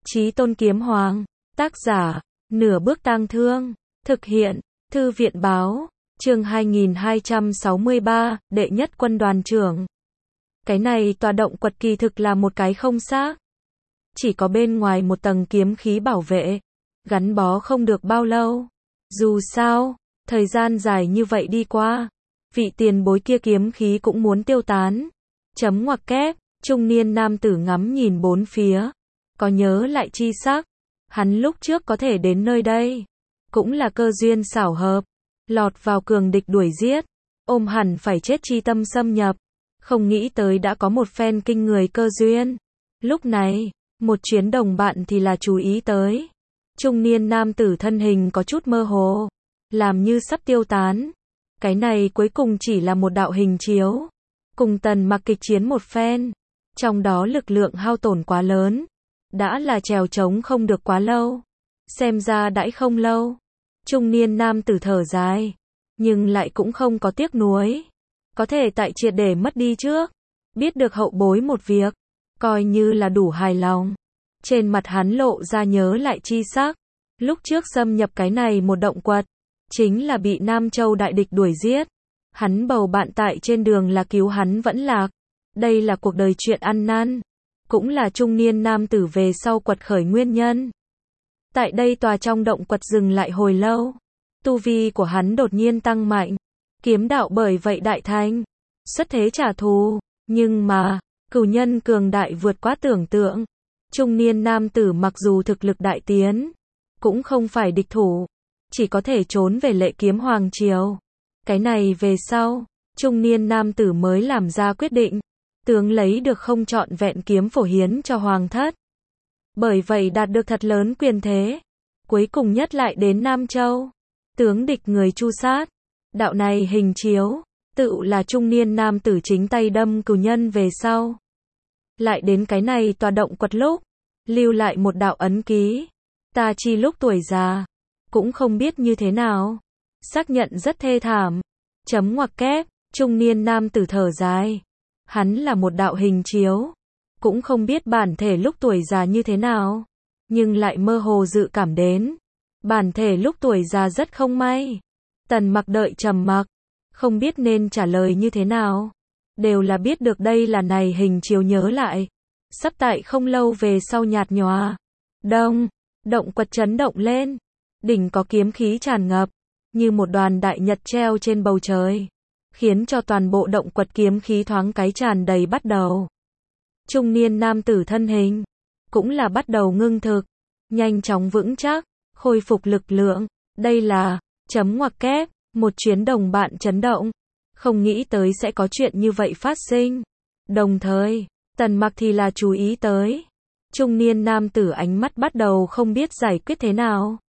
Chí Tôn Kiếm Hoàng, tác giả, Nửa Bước Tang Thương, thực hiện, Thư viện báo, chương 2263, đệ nhất quân đoàn trưởng. Cái này tòa động quật kỳ thực là một cái không xác. Chỉ có bên ngoài một tầng kiếm khí bảo vệ, gắn bó không được bao lâu. Dù sao, thời gian dài như vậy đi qua, vị tiền bối kia kiếm khí cũng muốn tiêu tán. Chấm ngoặc kép, trung niên nam tử ngắm nhìn bốn phía, có nhớ lại chi sắc, hắn lúc trước có thể đến nơi đây, cũng là cơ duyên xảo hợp, lọt vào cường địch đuổi giết, ôm hẳn phải chết chi tâm xâm nhập, không nghĩ tới đã có một phen kinh người cơ duyên. Lúc này, một chuyến đồng bạn thì là chú ý tới, trung niên nam tử thân hình có chút mơ hồ, làm như sắp tiêu tán. Cái này cuối cùng chỉ là một đạo hình chiếu, cùng Tần Mặc kịch chiến một phen, trong đó lực lượng hao tổn quá lớn, đã là trèo trống không được quá lâu. Xem ra đãi không lâu. Trung niên nam tử thở dài, nhưng lại cũng không có tiếc nuối. Có thể tại triệt để mất đi trước, biết được hậu bối một việc, coi như là đủ hài lòng. Trên mặt hắn lộ ra nhớ lại chi sắc, lúc trước xâm nhập cái này một động quật, chính là bị Nam Châu đại địch đuổi giết. Hắn bầu bạn tại trên đường là cứu hắn vẫn lạc. Đây là cuộc đời chuyện ăn năn, cũng là trung niên nam tử về sau quật khởi nguyên nhân. Tại đây tòa trong động quật dừng lại hồi lâu, tu vi của hắn đột nhiên tăng mạnh, kiếm đạo bởi vậy đại thành, xuất thế trả thù, nhưng mà, cửu nhân cường đại vượt quá tưởng tượng. Trung niên nam tử mặc dù thực lực đại tiến, cũng không phải địch thủ, chỉ có thể trốn về Lệ Kiếm Hoàng triều. Cái này về sau, trung niên nam tử mới làm ra quyết định, tướng lấy được không trọn vẹn kiếm phổ hiến cho hoàng thất. Bởi vậy đạt được thật lớn quyền thế, cuối cùng nhất lại đến Nam Châu, tướng địch người chu sát. Đạo này hình chiếu, tự là trung niên nam tử chính tay đâm cửu nhân về sau. Lại đến cái này tòa động quật lúc, lưu lại một đạo ấn ký. Ta chi lúc tuổi già, cũng không biết như thế nào, xác nhận rất thê thảm. Chấm ngoặc kép, trung niên nam tử thở dài. Hắn là một đạo hình chiếu, cũng không biết bản thể lúc tuổi già như thế nào, nhưng lại mơ hồ dự cảm đến bản thể lúc tuổi già rất không may. Tần Mặc đợi trầm mặc, không biết nên trả lời như thế nào, đều là biết được đây là này hình chiếu nhớ lại, sắp tại không lâu về sau nhạt nhòa. Đông, động quật chấn động lên, đỉnh có kiếm khí tràn ngập, như một đoàn đại nhật treo trên bầu trời, khiến cho toàn bộ động quật kiếm khí thoáng cái tràn đầy bắt đầu. Trung niên nam tử thân hình, cũng là bắt đầu ngưng thực, nhanh chóng vững chắc, khôi phục lực lượng. Đây là, chấm ngoặc kép, một chuyến đồng bạn chấn động, không nghĩ tới sẽ có chuyện như vậy phát sinh. Đồng thời, Tần Mặc thì là chú ý tới, trung niên nam tử ánh mắt bắt đầu không biết giải quyết thế nào.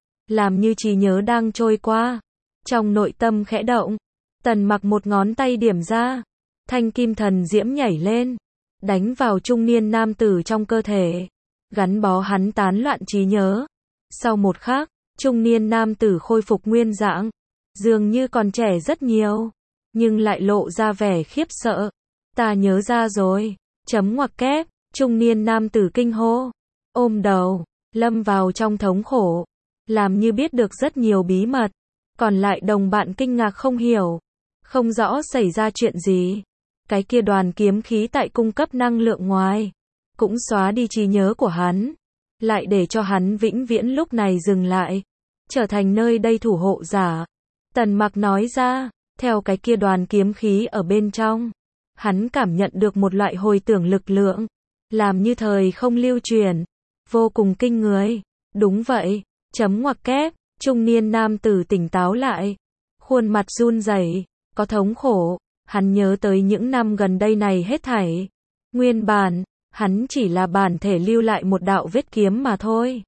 Làm như trí nhớ đang trôi qua, trong nội tâm khẽ động, Tần Mặc một ngón tay điểm ra, thanh kim thần diễm nhảy lên, đánh vào trung niên nam tử trong cơ thể, gắn bó hắn tán loạn trí nhớ. Sau một khắc, trung niên nam tử khôi phục nguyên dạng, dường như còn trẻ rất nhiều, nhưng lại lộ ra vẻ khiếp sợ. Ta nhớ ra rồi, chấm ngoặc kép, trung niên nam tử kinh hô, ôm đầu, lâm vào trong thống khổ, làm như biết được rất nhiều bí mật, còn lại đồng bạn kinh ngạc không hiểu, không rõ xảy ra chuyện gì. Cái kia đoàn kiếm khí tại cung cấp năng lượng ngoài, cũng xóa đi trí nhớ của hắn, lại để cho hắn vĩnh viễn lúc này dừng lại, trở thành nơi đây thủ hộ giả. Tần Mặc nói ra, theo cái kia đoàn kiếm khí ở bên trong, hắn cảm nhận được một loại hồi tưởng lực lượng, làm như thời không lưu truyền, vô cùng kinh người. Đúng vậy, chấm ngoặc kép, trung niên nam tử tỉnh táo lại, khuôn mặt run rẩy, có thống khổ. Hắn nhớ tới những năm gần đây này hết thảy. Nguyên bản, hắn chỉ là bản thể lưu lại một đạo vết kiếm mà thôi.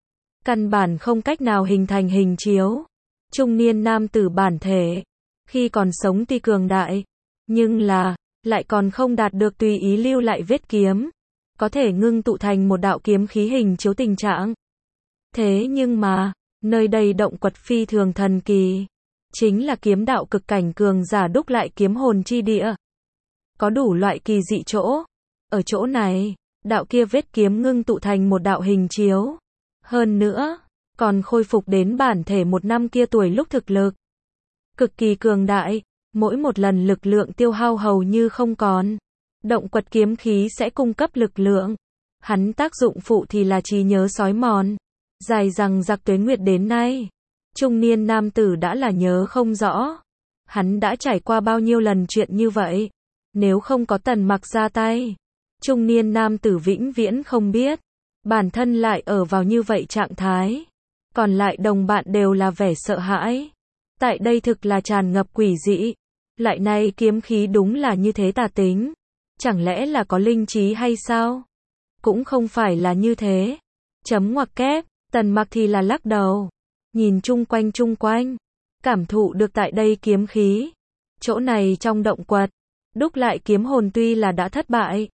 Căn bản không cách nào hình thành hình chiếu. Trung niên nam tử bản thể, khi còn sống tuy cường đại, nhưng là, lại còn không đạt được tùy ý lưu lại vết kiếm, có thể ngưng tụ thành một đạo kiếm khí hình chiếu tình trạng. Thế nhưng mà, nơi đây động quật phi thường thần kỳ, chính là kiếm đạo cực cảnh cường giả đúc lại kiếm hồn chi địa. Có đủ loại kỳ dị chỗ. Ở chỗ này, đạo kia vết kiếm ngưng tụ thành một đạo hình chiếu. Hơn nữa, còn khôi phục đến bản thể một năm kia tuổi lúc thực lực. Cực kỳ cường đại, mỗi một lần lực lượng tiêu hao hầu như không còn. Động quật kiếm khí sẽ cung cấp lực lượng. Hắn tác dụng phụ thì là trí nhớ sói mòn. Dài rằng giặc tuế nguyệt đến nay, trung niên nam tử đã là nhớ không rõ. Hắn đã trải qua bao nhiêu lần chuyện như vậy. Nếu không có Tần Mặc ra tay, trung niên nam tử vĩnh viễn không biết. Bản thân lại ở vào như vậy trạng thái. Còn lại đồng bạn đều là vẻ sợ hãi. Tại đây thực là tràn ngập quỷ dị. Lại nay kiếm khí đúng là như thế tà tính. Chẳng lẽ là có linh trí hay sao? Cũng không phải là như thế. Chấm ngoặc kép, Tần Mặc thì là lắc đầu. Nhìn chung quanh, cảm thụ được tại đây kiếm khí. Chỗ này trong động quật, đúc lại kiếm hồn tuy là đã thất bại,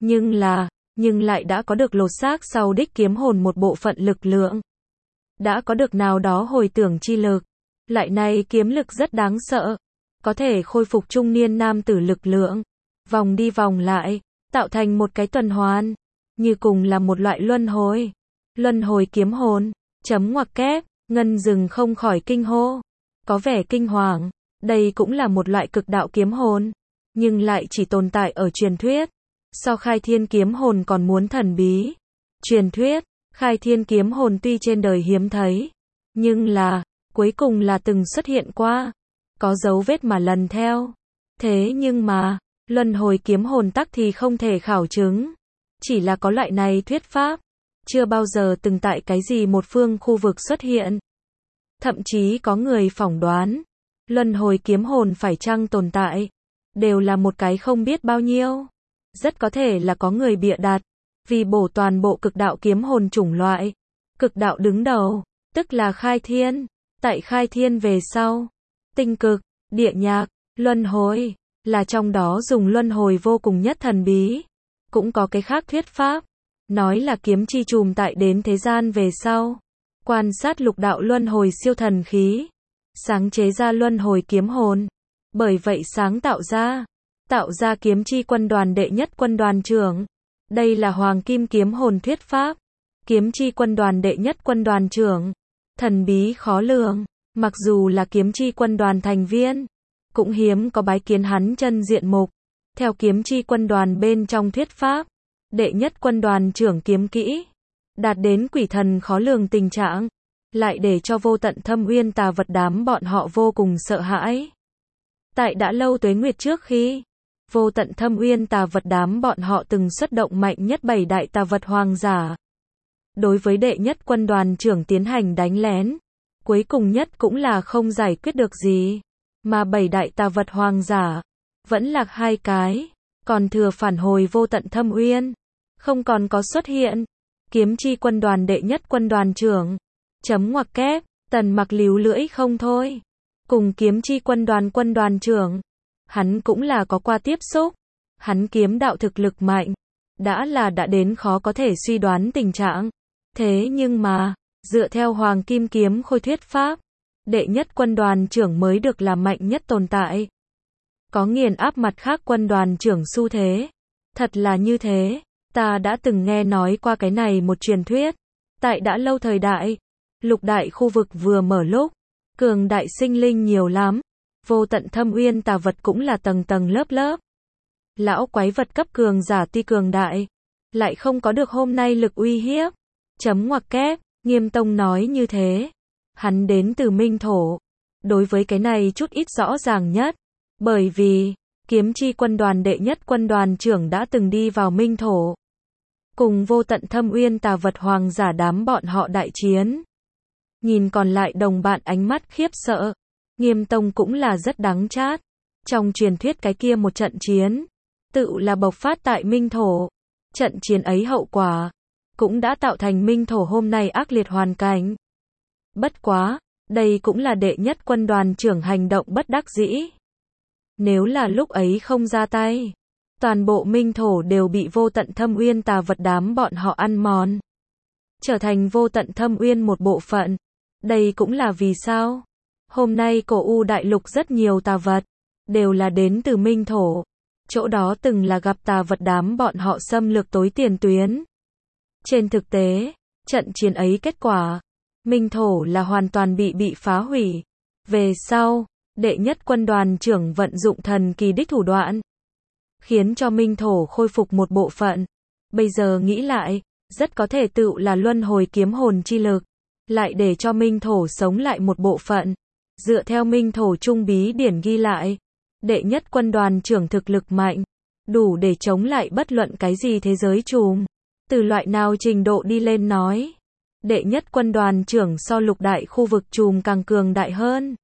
nhưng lại đã có được lột xác sau đích kiếm hồn một bộ phận lực lượng. Đã có được nào đó hồi tưởng chi lực. Lại này kiếm lực rất đáng sợ. Có thể khôi phục trung niên nam tử lực lượng. Vòng đi vòng lại, tạo thành một cái tuần hoàn. Như cùng là một loại luân hồi. Luân hồi kiếm hồn. Chấm ngoặc kép, Ngân Dừng không khỏi kinh hô. Có vẻ kinh hoàng. Đây cũng là một loại cực đạo kiếm hồn. Nhưng lại chỉ tồn tại ở truyền thuyết. So khai thiên kiếm hồn còn muốn thần bí. Truyền thuyết, khai thiên kiếm hồn tuy trên đời hiếm thấy. Nhưng là, cuối cùng là từng xuất hiện qua. Có dấu vết mà lần theo. Thế nhưng mà, luân hồi kiếm hồn tắc thì không thể khảo chứng. Chỉ là có loại này thuyết pháp. Chưa bao giờ từng tại cái gì một phương khu vực xuất hiện. Thậm chí có người phỏng đoán. Luân hồi kiếm hồn phải chăng tồn tại. Đều là một cái không biết bao nhiêu. Rất có thể là có người bịa đặt. Vì bổ toàn bộ cực đạo kiếm hồn chủng loại. Cực đạo đứng đầu, tức là khai thiên. Tại khai thiên về sau. Tinh cực, địa nhạc, luân hồi. Là trong đó dùng luân hồi vô cùng nhất thần bí. Cũng có cái khác thuyết pháp. Nói là kiếm chi trùm tại đến thế gian về sau. Quan sát lục đạo luân hồi siêu thần khí. Sáng chế ra luân hồi kiếm hồn. Bởi vậy sáng tạo ra kiếm chi quân đoàn đệ nhất quân đoàn trưởng. Đây là hoàng kim kiếm hồn thuyết pháp. Kiếm chi quân đoàn đệ nhất quân đoàn trưởng. Thần bí khó lường. Mặc dù là kiếm chi quân đoàn thành viên, cũng hiếm có bái kiến hắn chân diện mục. Theo kiếm chi quân đoàn bên trong thuyết pháp, đệ nhất quân đoàn trưởng kiếm kỹ, đạt đến quỷ thần khó lường tình trạng, lại để cho vô tận thâm uyên tà vật đám bọn họ vô cùng sợ hãi. Tại đã lâu tuế nguyệt trước khi, vô tận thâm uyên tà vật đám bọn họ từng xuất động mạnh nhất 7 đại tà vật hoàng giả. Đối với đệ nhất quân đoàn trưởng tiến hành đánh lén, cuối cùng nhất cũng là không giải quyết được gì. Mà 7 đại tà vật hoàng giả, vẫn lạc 2 cái, còn thừa phản hồi vô tận thâm uyên, không còn có xuất hiện. Kiếm chi quân đoàn đệ nhất quân đoàn trưởng, chấm ngoặc kép, Tần Mặc líu lưỡi không thôi. Cùng kiếm chi quân đoàn trưởng, hắn cũng là có qua tiếp xúc. Hắn kiếm đạo thực lực mạnh, đã đến khó có thể suy đoán tình trạng. Thế nhưng mà, dựa theo Hoàng Kim Kiếm Khôi thuyết pháp, đệ nhất quân đoàn trưởng mới được là mạnh nhất tồn tại. Có nghiền áp mặt khác quân đoàn trưởng xu thế. Thật là như thế, ta đã từng nghe nói qua cái này một truyền thuyết. Tại đã lâu thời đại, lục đại khu vực vừa mở lúc, cường đại sinh linh nhiều lắm. Vô tận thâm uyên tà vật cũng là tầng tầng lớp lớp. Lão quái vật cấp cường giả tuy cường đại, lại không có được hôm nay lực uy hiếp. Chấm ngoặc kép, Nghiêm Tông nói như thế. Hắn đến từ Minh Thổ. Đối với cái này chút ít rõ ràng nhất. Bởi vì, kiếm chi quân đoàn đệ nhất quân đoàn trưởng đã từng đi vào Minh Thổ. Cùng vô tận thâm uyên tà vật hoàng giả đám bọn họ đại chiến. Nhìn còn lại đồng bạn ánh mắt khiếp sợ. Nghiêm Tông cũng là rất đắng chát. Trong truyền thuyết cái kia một trận chiến, tự là bộc phát tại Minh Thổ. Trận chiến ấy hậu quả, cũng đã tạo thành Minh Thổ hôm nay ác liệt hoàn cảnh. Bất quá, đây cũng là đệ nhất quân đoàn trưởng hành động bất đắc dĩ. Nếu là lúc ấy không ra tay, toàn bộ Minh Thổ đều bị vô tận thâm uyên tà vật đám bọn họ ăn mòn. Trở thành vô tận thâm uyên một bộ phận. Đây cũng là vì sao? Hôm nay cổ U đại lục rất nhiều tà vật, đều là đến từ Minh Thổ. chỗ đó từng là gặp tà vật đám bọn họ xâm lược tối tiền tuyến. Trên thực tế, trận chiến ấy kết quả, Minh Thổ là hoàn toàn bị phá hủy. Về sau, đệ nhất quân đoàn trưởng vận dụng thần kỳ đích thủ đoạn, khiến cho Minh Thổ khôi phục một bộ phận. Bây giờ nghĩ lại, rất có thể tựu là luân hồi kiếm hồn chi lực, lại để cho Minh Thổ sống lại một bộ phận. Dựa theo Minh Thổ Trung bí điển ghi lại, đệ nhất quân đoàn trưởng thực lực mạnh, đủ để chống lại bất luận cái gì thế giới trùm. Từ loại nào trình độ đi lên nói, đệ nhất quân đoàn trưởng so lục đại khu vực trùm càng cường đại hơn.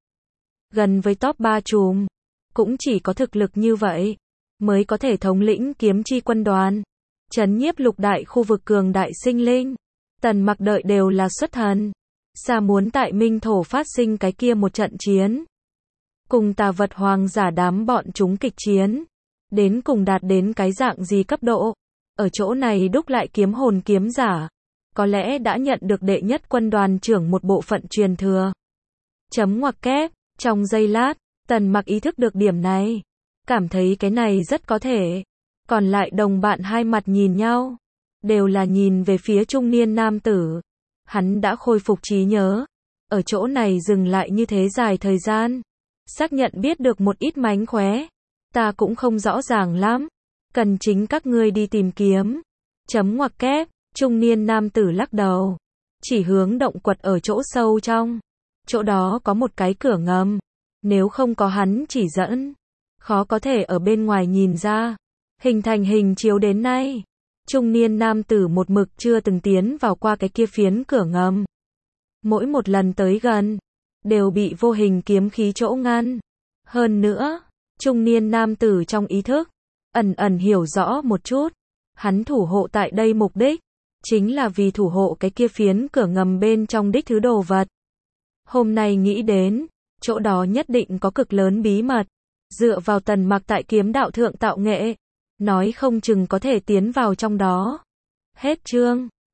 Gần với top 3 trùm, cũng chỉ có thực lực như vậy, mới có thể thống lĩnh kiếm chi quân đoàn, trấn nhiếp lục đại khu vực cường đại sinh linh. Tần Mặc đợi đều là xuất thần, xa muốn tại Minh Thổ phát sinh cái kia một trận chiến. Cùng tà vật hoàng giả đám bọn chúng kịch chiến, đến cùng đạt đến cái dạng gì cấp độ. Ở chỗ này đúc lại kiếm hồn kiếm giả, có lẽ đã nhận được đệ nhất quân đoàn trưởng một bộ phận truyền thừa. Chấm ngoặc kép, trong giây lát, Tần Mặc ý thức được điểm này, cảm thấy cái này rất có thể. Còn lại đồng bạn hai mặt nhìn nhau, đều là nhìn về phía trung niên nam tử. Hắn đã khôi phục trí nhớ, ở chỗ này dừng lại như thế dài thời gian, xác nhận biết được một ít mánh khóe, ta cũng không rõ ràng lắm, cần chính các ngươi đi tìm kiếm. Chấm ngoặc kép, trung niên nam tử lắc đầu, chỉ hướng động quật ở chỗ sâu trong. Chỗ đó có một cái cửa ngầm, nếu không có hắn chỉ dẫn, khó có thể ở bên ngoài nhìn ra. Hình thành hình chiếu đến nay, trung niên nam tử một mực chưa từng tiến vào qua cái kia phiến cửa ngầm. Mỗi một lần tới gần, đều bị vô hình kiếm khí chỗ ngăn. Hơn nữa, trung niên nam tử trong ý thức, ẩn ẩn hiểu rõ một chút, hắn thủ hộ tại đây mục đích, chính là vì thủ hộ cái kia phiến cửa ngầm bên trong đích thứ đồ vật. Hôm nay nghĩ đến, chỗ đó nhất định có cực lớn bí mật, dựa vào Tần Mặc tại kiếm đạo thượng tạo nghệ, nói không chừng có thể tiến vào trong đó. Hết chương.